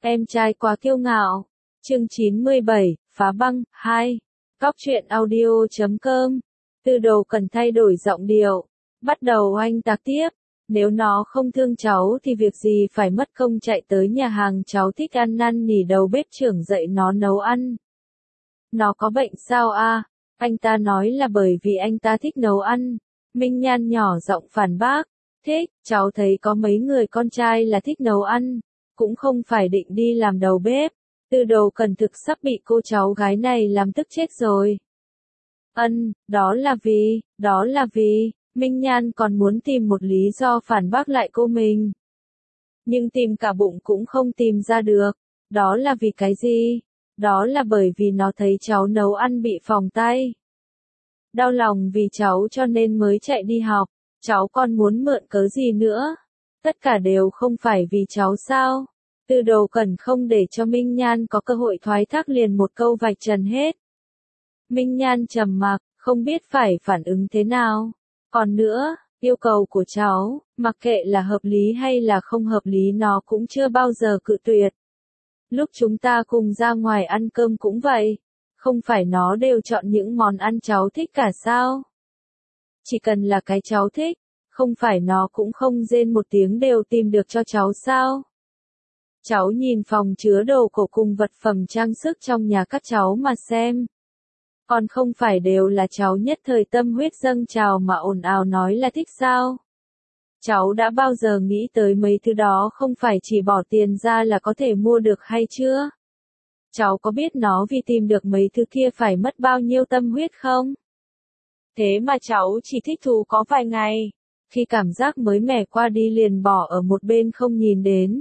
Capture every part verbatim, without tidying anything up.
Em trai quá kiêu ngạo. Chương chín mươi bảy, Phá băng, hai. Cóc truyện audio chấm com. Tư Đồ Cần thay đổi giọng điệu. Bắt đầu oanh tạc tiếp. Nếu nó không thương cháu thì việc gì phải mất công chạy tới nhà hàng cháu thích ăn năn nỉ đầu bếp trưởng dạy nó nấu ăn. Nó có bệnh sao a? Anh ta nói là bởi vì anh ta thích nấu ăn. Minh Nhan nhỏ giọng phản bác. Thích, cháu thấy có mấy người con trai là thích nấu ăn. Cũng không phải định đi làm đầu bếp. Tư Đồ Cần thực sắp bị cô cháu gái này làm tức chết rồi. Ân, đó là vì, đó là vì, Minh Nhan còn muốn tìm một lý do phản bác lại cô mình. Nhưng tìm cả bụng cũng không tìm ra được. Đó là vì cái gì? Đó là bởi vì nó thấy cháu nấu ăn bị phỏng tay. Đau lòng vì cháu cho nên mới chạy đi học. Cháu còn muốn mượn cớ gì nữa? Tất cả đều không phải vì cháu sao? Tư Đồ Cần không để cho Minh Nhan có cơ hội thoái thác liền một câu vạch trần hết. Minh Nhan trầm mặc, không biết phải phản ứng thế nào. Còn nữa, yêu cầu của cháu, mặc kệ là hợp lý hay là không hợp lý nó cũng chưa bao giờ cự tuyệt. Lúc chúng ta cùng ra ngoài ăn cơm cũng vậy. Không phải nó đều chọn những món ăn cháu thích cả sao? Chỉ cần là cái cháu thích, không phải nó cũng không rên một tiếng đều tìm được cho cháu sao? Cháu nhìn phòng chứa đồ cổ cùng vật phẩm trang sức trong nhà các cháu mà xem. Còn không phải đều là cháu nhất thời tâm huyết dâng trào mà ồn ào nói là thích sao? Cháu đã bao giờ nghĩ tới mấy thứ đó không phải chỉ bỏ tiền ra là có thể mua được hay chưa? Cháu có biết nó vì tìm được mấy thứ kia phải mất bao nhiêu tâm huyết không? Thế mà cháu chỉ thích thú có vài ngày. Khi cảm giác mới mẻ qua đi liền bỏ ở một bên không nhìn đến.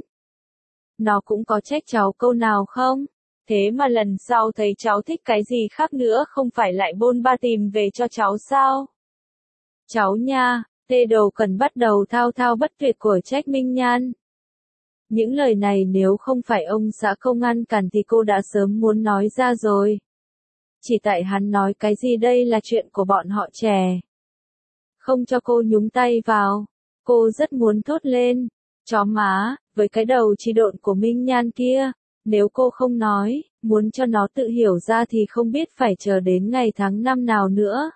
Nó cũng có trách cháu câu nào không? Thế mà lần sau thấy cháu thích cái gì khác nữa không phải lại bôn ba tìm về cho cháu sao? Cháu nha, Tư Đồ Cần bắt đầu thao thao bất tuyệt của trách Minh Nhan. Những lời này nếu không phải ông xã không ngăn cản thì cô đã sớm muốn nói ra rồi. Chỉ tại hắn nói cái gì đây là chuyện của bọn họ trẻ. Không cho cô nhúng tay vào. Cô rất muốn thốt lên. Chó má, với cái đầu chi độn của Minh Nhan kia. Nếu cô không nói, muốn cho nó tự hiểu ra thì không biết phải chờ đến ngày tháng năm nào nữa.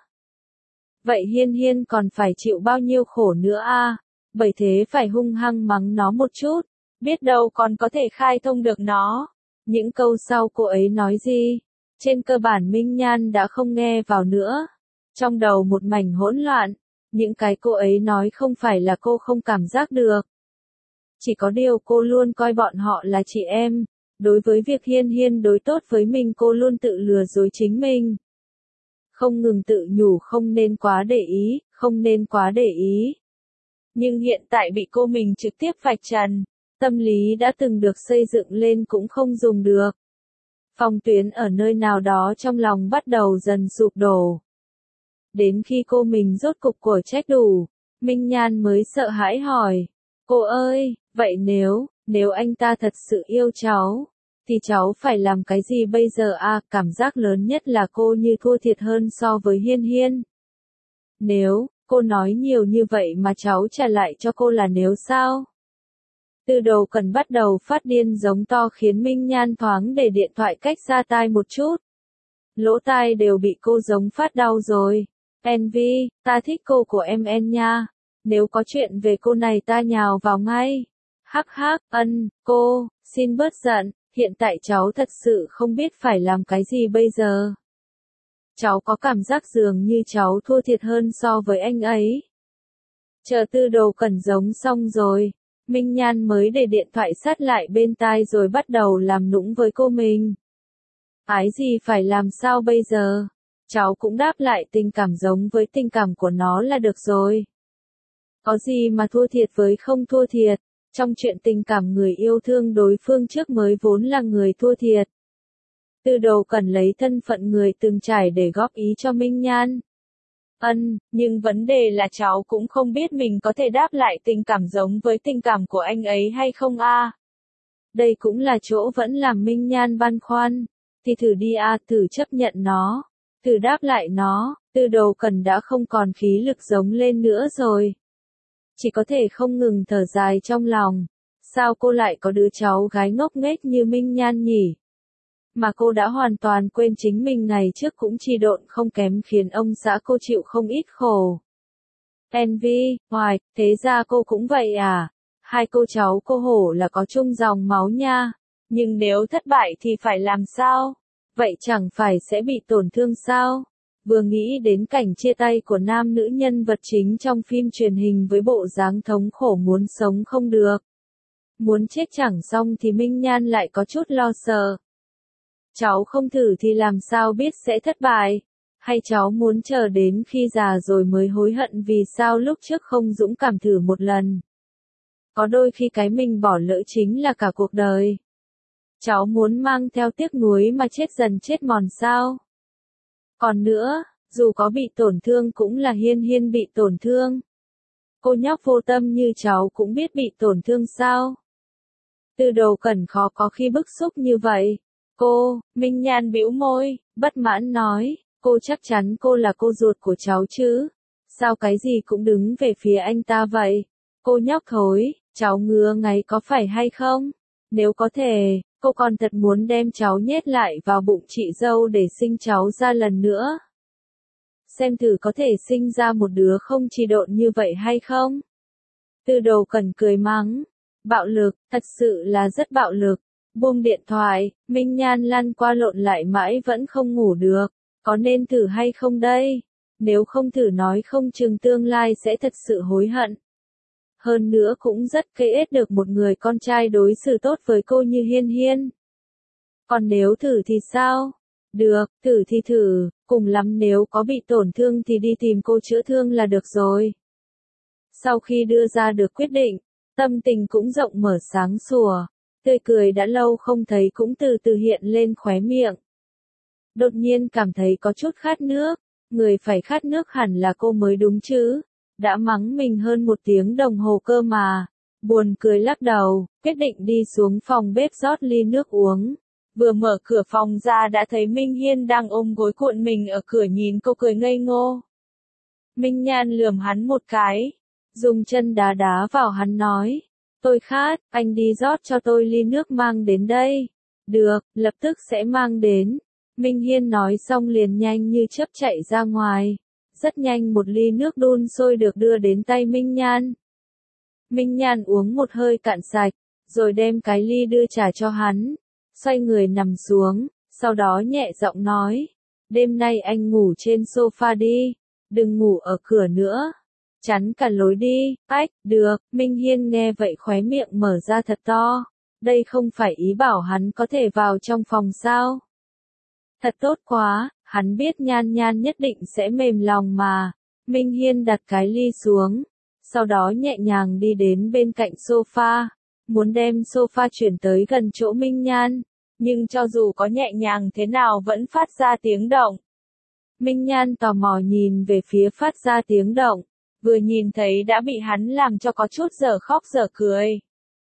Vậy Hiên Hiên còn phải chịu bao nhiêu khổ nữa a? Bởi thế phải hung hăng mắng nó một chút. Biết đâu còn có thể khai thông được nó. Những câu sau cô ấy nói gì? Trên cơ bản Minh Nhan đã không nghe vào nữa. Trong đầu một mảnh hỗn loạn. Những cái cô ấy nói không phải là cô không cảm giác được. Chỉ có điều cô luôn coi bọn họ là chị em. Đối với việc Hiên Hiên đối tốt với mình cô luôn tự lừa dối chính mình. Không ngừng tự nhủ không nên quá để ý, không nên quá để ý. Nhưng hiện tại bị cô mình trực tiếp vạch trần. Tâm lý đã từng được xây dựng lên cũng không dùng được. Phong tuyến ở nơi nào đó trong lòng bắt đầu dần sụp đổ. Đến khi cô mình rốt cục của trách đủ, Minh Nhan mới sợ hãi hỏi. Cô ơi, vậy nếu, nếu anh ta thật sự yêu cháu, thì cháu phải làm cái gì bây giờ à? Cảm giác lớn nhất là cô như thua thiệt hơn so với Hiên Hiên. Nếu, cô nói nhiều như vậy mà cháu trả lại cho cô là nếu sao? Tư Đồ Cần bắt đầu phát điên giống to khiến Minh Nhan thoáng để điện thoại cách xa tai một chút. Lỗ tai đều bị cô giống phát đau rồi. En Vi, ta thích cô của em En nha. Nếu có chuyện về cô này ta nhào vào ngay. Hắc hắc, ân, cô, xin bớt giận, hiện tại cháu thật sự không biết phải làm cái gì bây giờ. Cháu có cảm giác dường như cháu thua thiệt hơn so với anh ấy. Chờ Tư Đồ Cần giống xong rồi. Minh Nhan mới để điện thoại sát lại bên tai rồi bắt đầu làm nũng với cô mình. Ái gì phải làm sao bây giờ? Cháu cũng đáp lại tình cảm giống với tình cảm của nó là được rồi. Có gì mà thua thiệt với không thua thiệt? Trong chuyện tình cảm người yêu thương đối phương trước mới vốn là người thua thiệt. Tư Đồ Cần lấy thân phận người từng trải để góp ý cho Minh Nhan. Ân, nhưng vấn đề là cháu cũng không biết mình có thể đáp lại tình cảm giống với tình cảm của anh ấy hay không a. Đây cũng là chỗ vẫn làm Minh Nhan băn khoăn. Thì thử đi a, thử chấp nhận nó. Thử đáp lại nó. Tư Đồ Cần đã không còn khí lực giống lên nữa rồi. Chỉ có thể không ngừng thở dài trong lòng. Sao cô lại có đứa cháu gái ngốc nghếch như Minh Nhan nhỉ? Mà cô đã hoàn toàn quên chính mình ngày trước cũng chi độn không kém khiến ông xã cô chịu không ít khổ. Envy, hoài, thế ra cô cũng vậy à? Hai cô cháu cô hổ là có chung dòng máu nha. Nhưng nếu thất bại thì phải làm sao? Vậy chẳng phải sẽ bị tổn thương sao? Vừa nghĩ đến cảnh chia tay của nam nữ nhân vật chính trong phim truyền hình với bộ dáng thống khổ muốn sống không được. Muốn chết chẳng xong thì Minh Nhan lại có chút lo sợ. Cháu không thử thì làm sao biết sẽ thất bại? Hay cháu muốn chờ đến khi già rồi mới hối hận vì sao lúc trước không dũng cảm thử một lần? Có đôi khi cái mình bỏ lỡ chính là cả cuộc đời. Cháu muốn mang theo tiếc nuối mà chết dần chết mòn sao? Còn nữa, dù có bị tổn thương cũng là Hiên Hiên bị tổn thương. Cô nhóc vô tâm như cháu cũng biết bị tổn thương sao? Từ đầu Cẩn khó có khi bức xúc như vậy. Cô, Minh Nhan bĩu môi, bất mãn nói, cô chắc chắn cô là cô ruột của cháu chứ? Sao cái gì cũng đứng về phía anh ta vậy? Cô nhóc thối, cháu ngứa ngáy có phải hay không? Nếu có thể, cô còn thật muốn đem cháu nhét lại vào bụng chị dâu để sinh cháu ra lần nữa. Xem thử có thể sinh ra một đứa không chỉ độn như vậy hay không? Từ đầu Cẩn cười mắng. Bạo lực, thật sự là rất bạo lực. Buông điện thoại, Minh Nhan lăn qua lộn lại mãi vẫn không ngủ được. Có nên thử hay không đây? Nếu không thử nói không chừng tương lai sẽ thật sự hối hận. Hơn nữa cũng rất cây ết được một người con trai đối xử tốt với cô như Hiên Hiên. Còn nếu thử thì sao? Được, thử thì thử, cùng lắm nếu có bị tổn thương thì đi tìm cô chữa thương là được rồi. Sau khi đưa ra được quyết định, tâm tình cũng rộng mở sáng sủa, tươi cười đã lâu không thấy cũng từ từ hiện lên khóe miệng. Đột nhiên cảm thấy có chút khát nước, người phải khát nước hẳn là cô mới đúng chứ, đã mắng mình hơn một tiếng đồng hồ cơ mà, buồn cười lắc đầu, quyết định đi xuống phòng bếp rót ly nước uống. Vừa mở cửa phòng ra đã thấy Minh Hiên đang ôm gối cuộn mình ở cửa nhìn cô cười ngây ngô. Minh Nhan lườm hắn một cái, dùng chân đá đá vào hắn nói, tôi khát, anh đi rót cho tôi ly nước mang đến đây. Được, lập tức sẽ mang đến. Minh Hiên nói xong liền nhanh như chớp chạy ra ngoài. Rất nhanh một ly nước đun sôi được đưa đến tay Minh Nhan. Minh Nhan uống một hơi cạn sạch, rồi đem cái ly đưa trả cho hắn. Xoay người nằm xuống, sau đó nhẹ giọng nói, đêm nay anh ngủ trên sofa đi, đừng ngủ ở cửa nữa. Chắn cả lối đi, ách, được, Minh Hiên nghe vậy khóe miệng mở ra thật to. Đây không phải ý bảo hắn có thể vào trong phòng sao? Thật tốt quá, hắn biết Nhan Nhan nhất định sẽ mềm lòng mà. Minh Hiên đặt cái ly xuống, sau đó nhẹ nhàng đi đến bên cạnh sofa, muốn đem sofa chuyển tới gần chỗ Minh Nhan, nhưng cho dù có nhẹ nhàng thế nào vẫn phát ra tiếng động. Minh Nhan tò mò nhìn về phía phát ra tiếng động, vừa nhìn thấy đã bị hắn làm cho có chút dở khóc dở cười.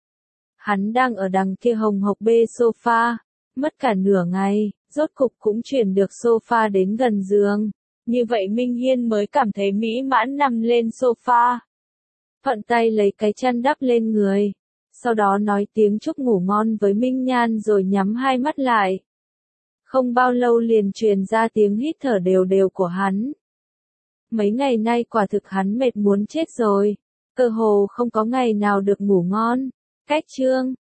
Hắn đang ở đằng kia hồng hộc bê sofa, mất cả nửa ngày, rốt cục cũng chuyển được sofa đến gần giường. Như vậy Minh Hiên mới cảm thấy mỹ mãn nằm lên sofa. Thuận tay lấy cái chăn đắp lên người. Sau đó nói tiếng chúc ngủ ngon với Minh Nhan rồi nhắm hai mắt lại. Không bao lâu liền truyền ra tiếng hít thở đều đều của hắn. Mấy ngày nay quả thực hắn mệt muốn chết rồi. Cơ hồ không có ngày nào được ngủ ngon. Cách chương